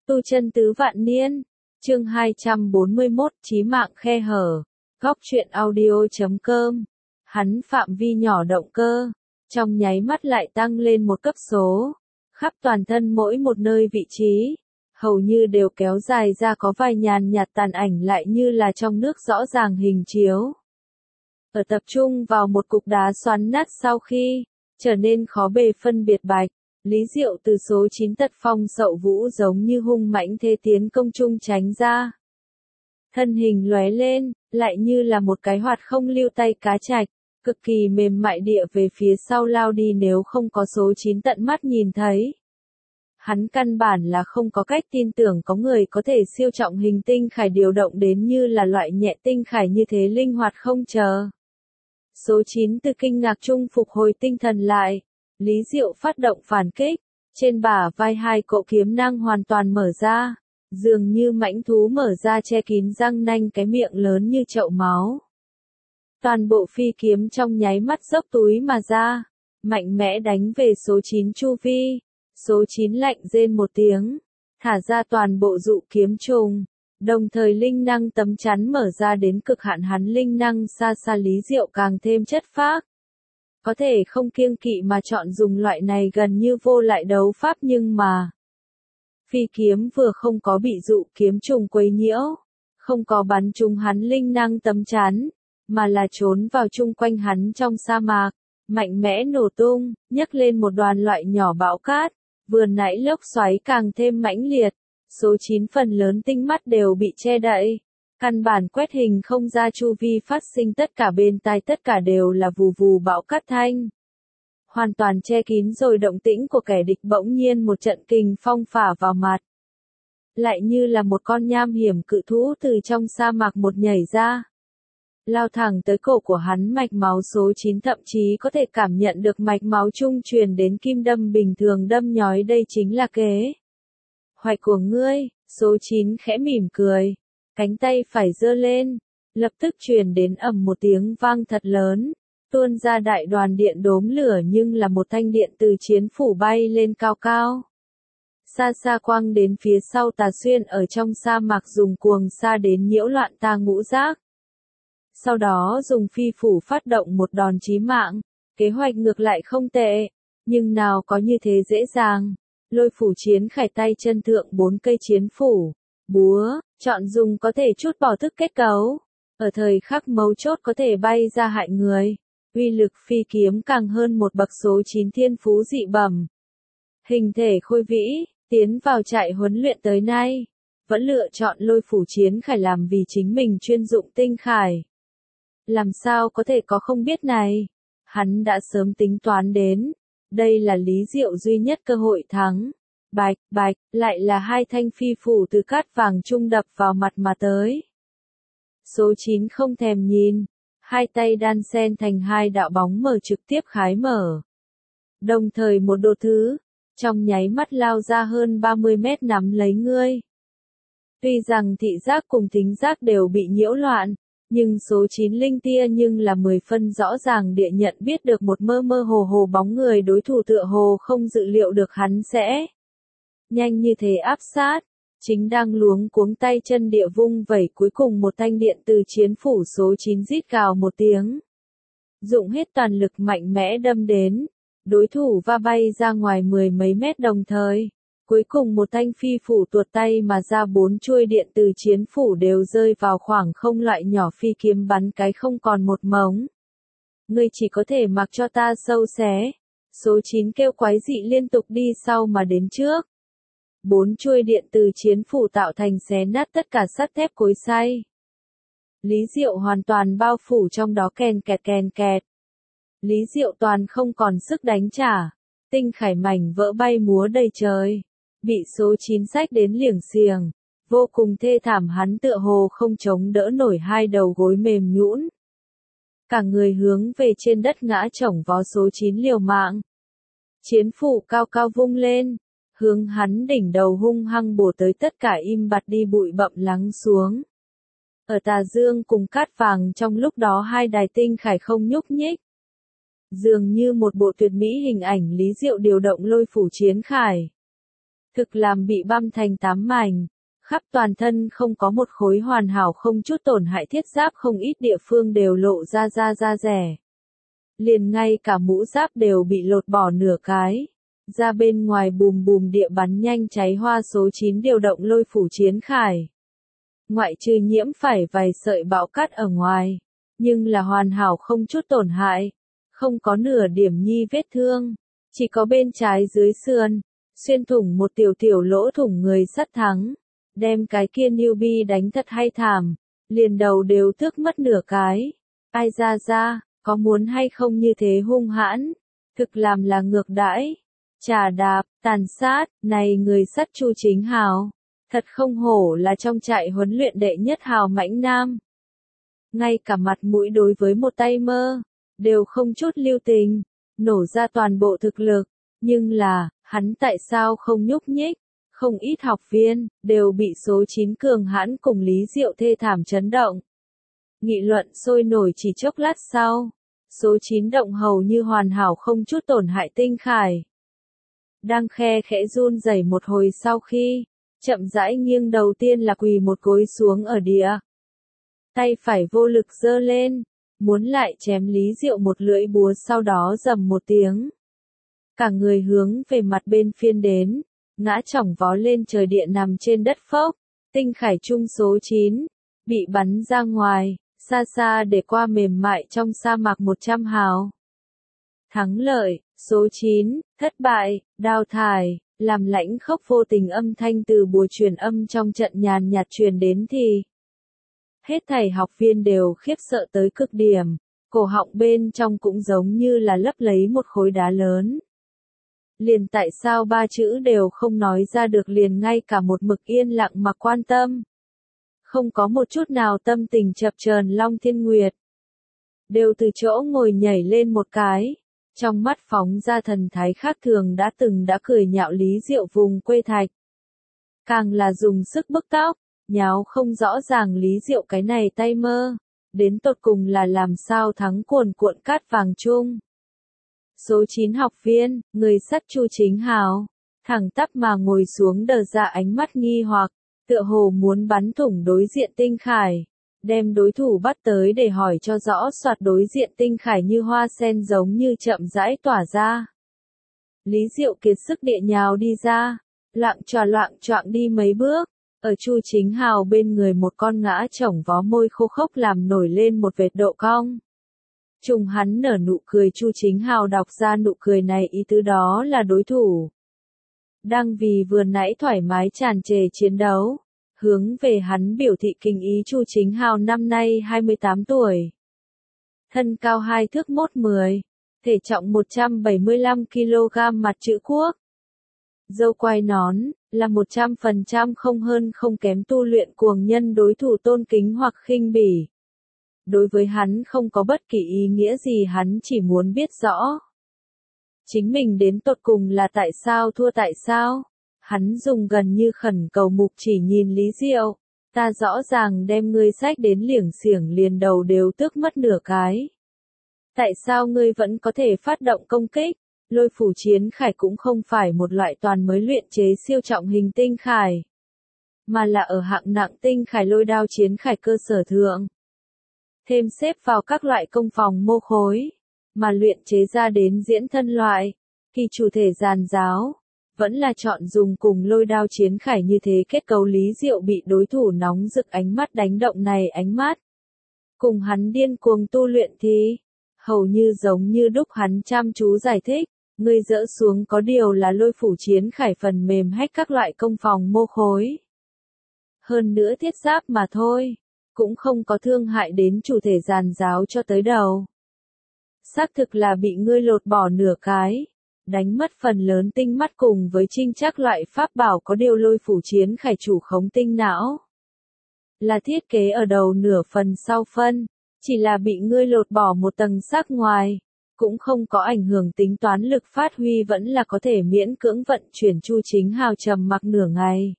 Tu chân tứ vạn niên, chương 241, chí mạng khe hở, góc truyện audio.com. Hắn phạm vi nhỏ động cơ, trong nháy mắt lại tăng lên một cấp số, khắp toàn thân mỗi một nơi vị trí, hầu như đều kéo dài ra có vài nhàn nhạt tàn ảnh lại như là trong nước rõ ràng hình chiếu. Ở tập trung vào một cục đá xoắn nát sau khi trở nên khó bề phân biệt bạch. Lý Diệu từ số 9 tật phong sậu vũ giống như hung mãnh thế tiến công trung tránh ra. Thân hình lóe lên, lại như là một cái hoạt không lưu tay cá trạch, cực kỳ mềm mại địa về phía sau lao đi nếu không có số 9 tận mắt nhìn thấy. Hắn căn bản là không có cách tin tưởng có người có thể siêu trọng hình tinh khải điều động đến như là loại nhẹ tinh khải như thế linh hoạt không chờ. Số 9 từ kinh ngạc trung phục hồi tinh thần lại. Lý Diệu phát động phản kích, trên bả vai hai cỗ kiếm năng hoàn toàn mở ra, dường như mãnh thú mở ra che kín răng nanh cái miệng lớn như chậu máu. Toàn bộ phi kiếm trong nháy mắt dốc túi mà ra, mạnh mẽ đánh về số 9 chu vi, số 9 lạnh rên một tiếng, thả ra toàn bộ dụ kiếm trùng, đồng thời linh năng tấm chắn mở ra đến cực hạn hắn linh năng xa xa Lý Diệu càng thêm chất phác. Có thể không kiêng kỵ mà chọn dùng loại này gần như vô lại đấu pháp nhưng mà phi kiếm vừa không có bị dụ kiếm trùng quấy nhiễu, không có bắn trúng hắn linh năng tấm chắn, mà là trốn vào chung quanh hắn trong sa mạc, mạnh mẽ nổ tung, nhấc lên một đoàn loại nhỏ bão cát, vừa nãy lốc xoáy càng thêm mãnh liệt, số 9 phần lớn tinh mắt đều bị che đậy. Căn bản quét hình không ra chu vi phát sinh tất cả bên tai tất cả đều là vù vù bão cát thanh. Hoàn toàn che kín rồi động tĩnh của kẻ địch bỗng nhiên một trận kình phong phả vào mặt. Lại như là một con nham hiểm cự thú từ trong sa mạc một nhảy ra. Lao thẳng tới cổ của hắn mạch máu số 9 thậm chí có thể cảm nhận được mạch máu trung truyền đến kim đâm bình thường đâm nhói đây chính là kế hoạch của ngươi, số 9 khẽ mỉm cười. Cánh tay phải giơ lên, lập tức truyền đến ầm một tiếng vang thật lớn, tuôn ra đại đoàn điện đốm lửa nhưng là một thanh điện từ chiến phủ bay lên cao cao. Xa xa quăng đến phía sau Tà Xuyên ở trong sa mạc dùng cuồng sa đến nhiễu loạn ta ngũ giác. Sau đó dùng phi phủ phát động một đòn chí mạng, kế hoạch ngược lại không tệ, nhưng nào có như thế dễ dàng. Lôi phủ chiến khải tay chân thượng 4 cây chiến phủ. Búa, chọn dùng có thể chút bỏ thức kết cấu, ở thời khắc mấu chốt có thể bay ra hại người, uy lực phi kiếm càng hơn một bậc số 9 thiên phú dị bẩm. Hình thể khôi vĩ, tiến vào trại huấn luyện tới nay, vẫn lựa chọn lôi phủ chiến khải làm vì chính mình chuyên dụng tinh khải. Làm sao có thể có không biết này, hắn đã sớm tính toán đến, đây là Lý Diệu duy nhất cơ hội thắng. Bạch, bạch, lại là hai thanh phi phủ từ cát vàng trung đập vào mặt mà tới. Số 9 không thèm nhìn, hai tay đan xen thành hai đạo bóng mờ trực tiếp khái mở. Đồng thời một đồ thứ, trong nháy mắt lao ra hơn 30 mét nắm lấy ngươi. Tuy rằng thị giác cùng thính giác đều bị nhiễu loạn, nhưng số 9 linh tia nhưng là 10 phân rõ ràng địa nhận biết được một mơ mơ hồ hồ bóng người đối thủ tựa hồ không dự liệu được hắn sẽ nhanh như thế áp sát, chính đang luống cuống tay chân địa vung vẩy cuối cùng một thanh điện từ chiến phủ số 9 rít gào một tiếng. Dụng hết toàn lực mạnh mẽ đâm đến, đối thủ va bay ra ngoài 10 mấy mét đồng thời. Cuối cùng một thanh phi phủ tuột tay mà ra 4 chuôi điện từ chiến phủ đều rơi vào khoảng không loại nhỏ phi kiếm bắn cái không còn một mống. Ngươi chỉ có thể mặc cho ta sâu xé. Số 9 kêu quái dị liên tục đi sau mà đến trước. 4 chuôi điện từ chiến phủ tạo thành xé nát tất cả sắt thép cối xay. Lý Diệu hoàn toàn bao phủ trong đó kèn kẹt. Lý Diệu toàn không còn sức đánh trả. Tinh khải mảnh vỡ bay múa đầy trời. Bị số 9 xách đến liềng xiềng. Vô cùng thê thảm hắn tựa hồ không chống đỡ nổi hai đầu gối mềm nhũn. Cả người hướng về trên đất ngã chổng vó số 9 liều mạng. Chiến phủ cao cao vung lên. Hướng hắn đỉnh đầu hung hăng bổ tới tất cả im bặt đi bụi bặm lắng xuống. Ở tà dương cùng cát vàng trong lúc đó hai đài tinh khải không nhúc nhích. Dường như một bộ tuyệt mỹ hình ảnh Lý Diệu điều động lôi phủ chiến khải. thực làm bị băm thành 8 mảnh. Khắp toàn thân không có một khối hoàn hảo, không chút tổn hại, thiết giáp không ít địa phương đều lộ ra da rẻ. Liền ngay cả mũ giáp đều bị lột bỏ nửa cái. Ra bên ngoài bùm bùm địa bắn nhanh cháy hoa. Số 9 điều động lôi phủ chiến khải. Ngoại trừ nhiễm phải vài sợi bão cát ở ngoài, nhưng là hoàn hảo, không chút tổn hại. Không có nửa điểm nhi vết thương. Chỉ có bên trái dưới sườn, xuyên thủng một tiểu lỗ thủng. Người sắt thắng. Đem cái kia newbie đánh thật hay thảm. Liền đầu đều tước mất nửa cái. Ai ra, có muốn hay không như thế hung hãn. Thực làm là ngược đãi. Chà đạp, tàn sát, này người sắt Chu Chính Hào. Thật không hổ là trong trại huấn luyện đệ nhất hào mãnh nam. Ngay cả mặt mũi đối với một tay mơ, đều không chút lưu tình, nổ ra toàn bộ thực lực. Nhưng là, hắn tại sao không nhúc nhích? Không ít học viên, đều bị số 9 cường hãn cùng Lý Diệu thê thảm chấn động. Nghị luận sôi nổi. Chỉ chốc lát sau, số 9 động hầu như hoàn hảo, không chút tổn hại tinh khải. Đang khe khẽ run rẩy một hồi sau khi, chậm rãi nghiêng, đầu tiên là quỳ một gối xuống ở địa. Tay phải vô lực giơ lên, muốn lại chém Lý Diệu một lưỡi búa, sau đó rầm một tiếng. Cả người hướng về mặt bên phiên đến, ngã chỏng vó lên trời, địa nằm trên đất phốc. Tinh khải trung số 9, bị bắn ra ngoài, xa để qua mềm mại trong sa mạc 100 hào. Thắng lợi, số 9, thất bại, đào thải, làm lãnh khốc vô tình âm thanh từ bùa truyền âm trong trận nhàn nhạt truyền đến thì hết thảy học viên đều khiếp sợ tới cực điểm, cổ họng bên trong cũng giống như là lấp lấy một khối đá lớn. Liền tại sao ba chữ đều không nói ra được, liền ngay cả một mực yên lặng mà quan tâm. Không có một chút nào tâm tình chập chờn Long Thiên Nguyệt. Đều từ chỗ ngồi nhảy lên một cái. Trong mắt phóng ra thần thái khác thường, đã cười nhạo Lý Diệu vùng quê thạch. Càng là dùng sức bức tóc, nháo không rõ ràng Lý Diệu cái này tay mơ. Đến tột cùng là làm sao thắng cuồn cuộn cát vàng chung. Số 9 học viên, người sắt Chu Chính Hào, thẳng tắp mà ngồi xuống, đờ ra ánh mắt nghi hoặc, tựa hồ muốn bắn thủng đối diện tinh khải, đem đối thủ bắt tới để hỏi cho rõ. Soạt, đối diện tinh khải như hoa sen giống như chậm rãi tỏa ra. Lý Diệu kiệt sức địa nhào đi ra, loạng choạng đi mấy bước, ở Chu Chính Hào bên người một con ngã chổng vó, môi khô khốc làm nổi lên một vệt độ cong. Trùng hắn nở nụ cười. Chu Chính Hào đọc ra nụ cười này, ý tứ đó là đối thủ đang vì vừa nãy thoải mái tràn trề chiến đấu, hướng về hắn biểu thị kinh ý. Chu Chính Hào năm nay 28 tuổi, thân cao 2 thước 1/10, thể trọng 175 kg, mặt chữ quốc, râu quai nón, là 100% không hơn không kém tu luyện cuồng nhân, đối thủ tôn kính hoặc khinh bỉ. Đối với hắn không có bất kỳ ý nghĩa gì, hắn chỉ muốn biết rõ chính mình đến tột cùng là tại sao thua. Tại sao? Hắn dùng gần như khẩn cầu mục chỉ nhìn Lý Diệu. Ta rõ ràng đem ngươi xách đến liểng xiểng, liền đầu đều tước mất nửa cái. Tại sao ngươi vẫn có thể phát động công kích? Lôi phủ chiến khải cũng không phải một loại toàn mới luyện chế siêu trọng hình tinh khải, mà là ở hạng nặng tinh khải lôi đao chiến khải cơ sở thượng. Thêm xếp vào các loại công phòng mô khối, mà luyện chế ra đến diễn thân loại, kỳ chủ thể giàn giáo, vẫn là chọn dùng cùng lôi đao chiến khải như thế kết cấu. Lý Diệu bị đối thủ nóng rực ánh mắt đánh động, này ánh mắt cùng hắn điên cuồng tu luyện thì hầu như giống như đúc. Hắn chăm chú giải thích, ngươi dỡ xuống có điều là lôi phủ chiến khải phần mềm hách các loại công phòng mô khối, hơn nữa thiết giáp mà thôi, cũng không có thương hại đến chủ thể giàn giáo cho tới đầu. Xác thực là bị ngươi lột bỏ nửa cái, đánh mất phần lớn tinh mắt cùng với trinh trác loại pháp bảo, có điều lôi phủ chiến khải chủ khống tinh não, là thiết kế ở đầu nửa phần sau phân, chỉ là bị ngươi lột bỏ một tầng sắc ngoài, cũng không có ảnh hưởng tính toán lực phát huy, vẫn là có thể miễn cưỡng vận chuyển. Chu Chính Hào trầm mặc nửa ngày,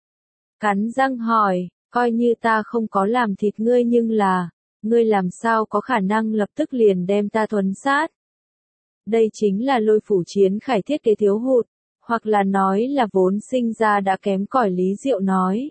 cắn răng hỏi, coi như ta không có làm thịt ngươi, nhưng là, ngươi làm sao có khả năng lập tức liền đem ta thuần sát? Đây chính là lôi phủ chiến khải thiết kế thiếu hụt, Hoặc là nói là vốn sinh ra đã kém cỏi, Lý Diệu nói.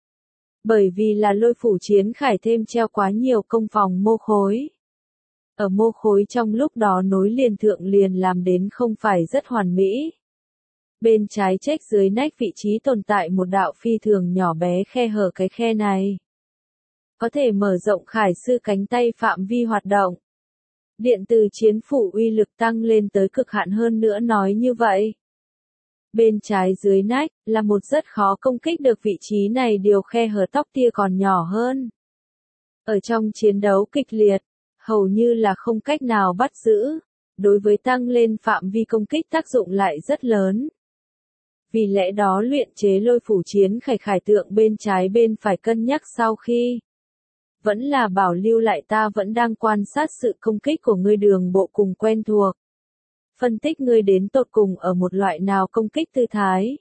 Bởi vì là Lôi Phủ Chiến Khải thêm treo quá nhiều công phòng mô khối. Ở mô khối trong lúc đó nối liền thượng liền làm đến không phải rất hoàn mỹ. Bên trái chếch dưới nách vị trí tồn tại một đạo phi thường nhỏ bé khe hở, cái khe này có thể mở rộng Khải sư cánh tay phạm vi hoạt động. Điện từ chiến phủ uy lực tăng lên tới cực hạn, hơn nữa nói như vậy. Bên trái dưới nách là một rất khó công kích được vị trí này, điều khe hở tóc tia còn nhỏ hơn. Ở trong chiến đấu kịch liệt, hầu như là không cách nào bắt giữ, đối với tăng lên phạm vi công kích tác dụng lại rất lớn. Vì lẽ đó luyện chế Lôi Phủ Chiến Khải khải tượng bên trái bên phải cân nhắc sau khi. Vẫn là bảo lưu lại, ta vẫn đang quan sát sự công kích của ngươi đường bộ cùng quen thuộc. Phân tích ngươi đến tột cùng ở một loại nào công kích tư thái.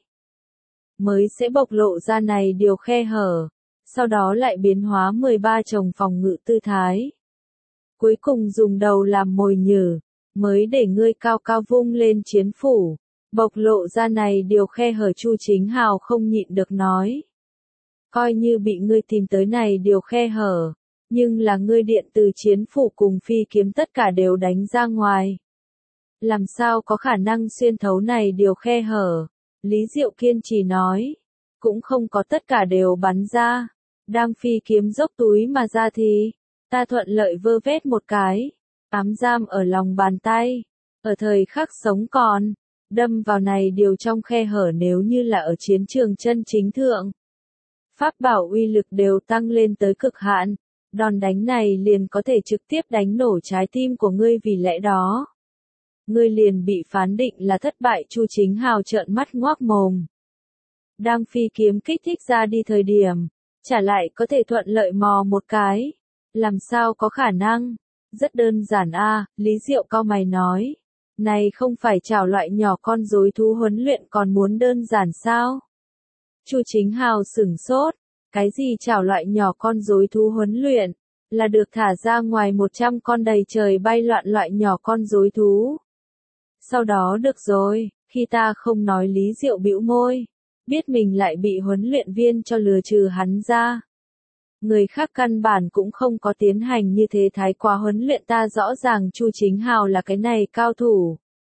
Mới sẽ bộc lộ ra này điều khe hở, sau đó lại biến hóa 13 chồng phòng ngự tư thái. Cuối cùng dùng đầu làm mồi nhử, mới để ngươi cao cao vung lên chiến phủ, bộc lộ ra này điều khe hở. Chu Chính Hào không nhịn được nói. Coi như bị ngươi tìm tới này điều khe hở, nhưng là ngươi điện từ chiến phủ cùng phi kiếm tất cả đều đánh ra ngoài. Làm sao có khả năng xuyên thấu này điều khe hở? Lý Diệu kiên trì nói. Cũng không có tất cả đều bắn ra. Đang phi kiếm dốc túi mà ra thì, ta thuận lợi vơ vét một cái, ám giam ở lòng bàn tay. Ở thời khắc sống còn, đâm vào này điều trong khe hở, nếu như là ở chiến trường chân chính thượng. Pháp bảo uy lực đều tăng lên tới cực hạn, đòn đánh này liền có thể trực tiếp đánh nổ trái tim của ngươi, vì lẽ đó. Ngươi liền bị phán định là thất bại. Chu Chính Hào trợn mắt ngoác mồm. Đang phi kiếm kích thích ra đi thời điểm, trả lại có thể thuận lợi mò một cái. Làm sao có khả năng? Rất đơn giản a, Lý Diệu cau mày nói. Này không phải chảo loại nhỏ con rối thú huấn luyện còn muốn đơn giản sao? Chu Chính Hào sửng sốt. Cái gì chảo loại nhỏ con rối thú huấn luyện? Là được thả ra ngoài 100 con đầy trời bay loạn loại nhỏ con rối thú. Sau đó được rồi, khi ta không nói, Lý Diệu bĩu môi. Biết mình lại bị huấn luyện viên cho lừa trừ hắn ra. Người khác căn bản cũng không có tiến hành như thế thái quá huấn luyện, ta rõ ràng Chu Chính Hào là cái này cao thủ.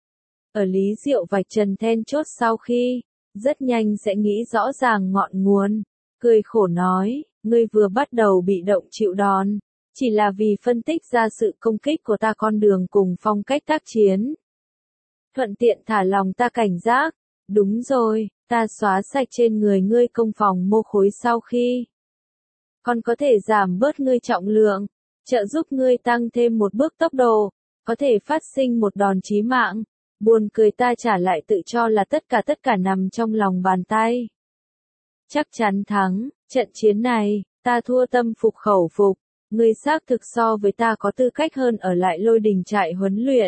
Ở Lý Diệu vạch trần then chốt sau khi, rất nhanh sẽ nghĩ rõ ràng ngọn nguồn. Cười khổ nói, ngươi vừa bắt đầu bị động chịu đòn, chỉ là vì phân tích ra sự công kích của ta, con đường cùng phong cách tác chiến. Thuận tiện thả lòng ta cảnh giác. Đúng rồi, ta xóa sạch trên người ngươi công phòng mô khối sau khi. Còn có thể giảm bớt ngươi trọng lượng, trợ giúp ngươi tăng thêm một bước tốc độ, có thể phát sinh một đòn chí mạng. Buồn cười, ta trả lại tự cho là tất cả nằm trong lòng bàn tay. Chắc chắn thắng, trận chiến này, ta thua tâm phục khẩu phục, ngươi xác thực so với ta có tư cách hơn ở lại Lôi Đình trại huấn luyện.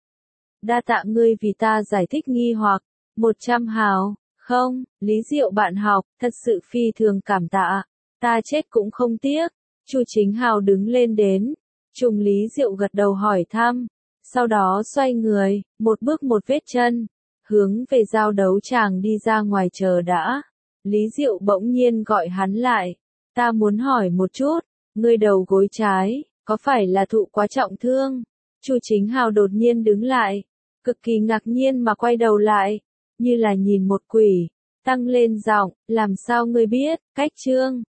Đa tạ ngươi vì ta giải thích nghi hoặc. 100 hào, không, Lý Diệu bạn học, thật sự phi thường cảm tạ, ta chết cũng không tiếc. Chu Chính Hào đứng lên đến, trùng Lý Diệu gật đầu hỏi thăm, sau đó xoay người, một bước một vết chân, hướng về giao đấu tràng đi ra ngoài. Chờ đã, Lý Diệu bỗng nhiên gọi hắn lại, ta muốn hỏi một chút, ngươi đầu gối trái, có phải là thụ quá trọng thương? Chu Chính Hào đột nhiên đứng lại, cực kỳ ngạc nhiên mà quay đầu lại, như là nhìn một quỷ, tăng lên giọng, làm sao ngươi biết? Cách Trương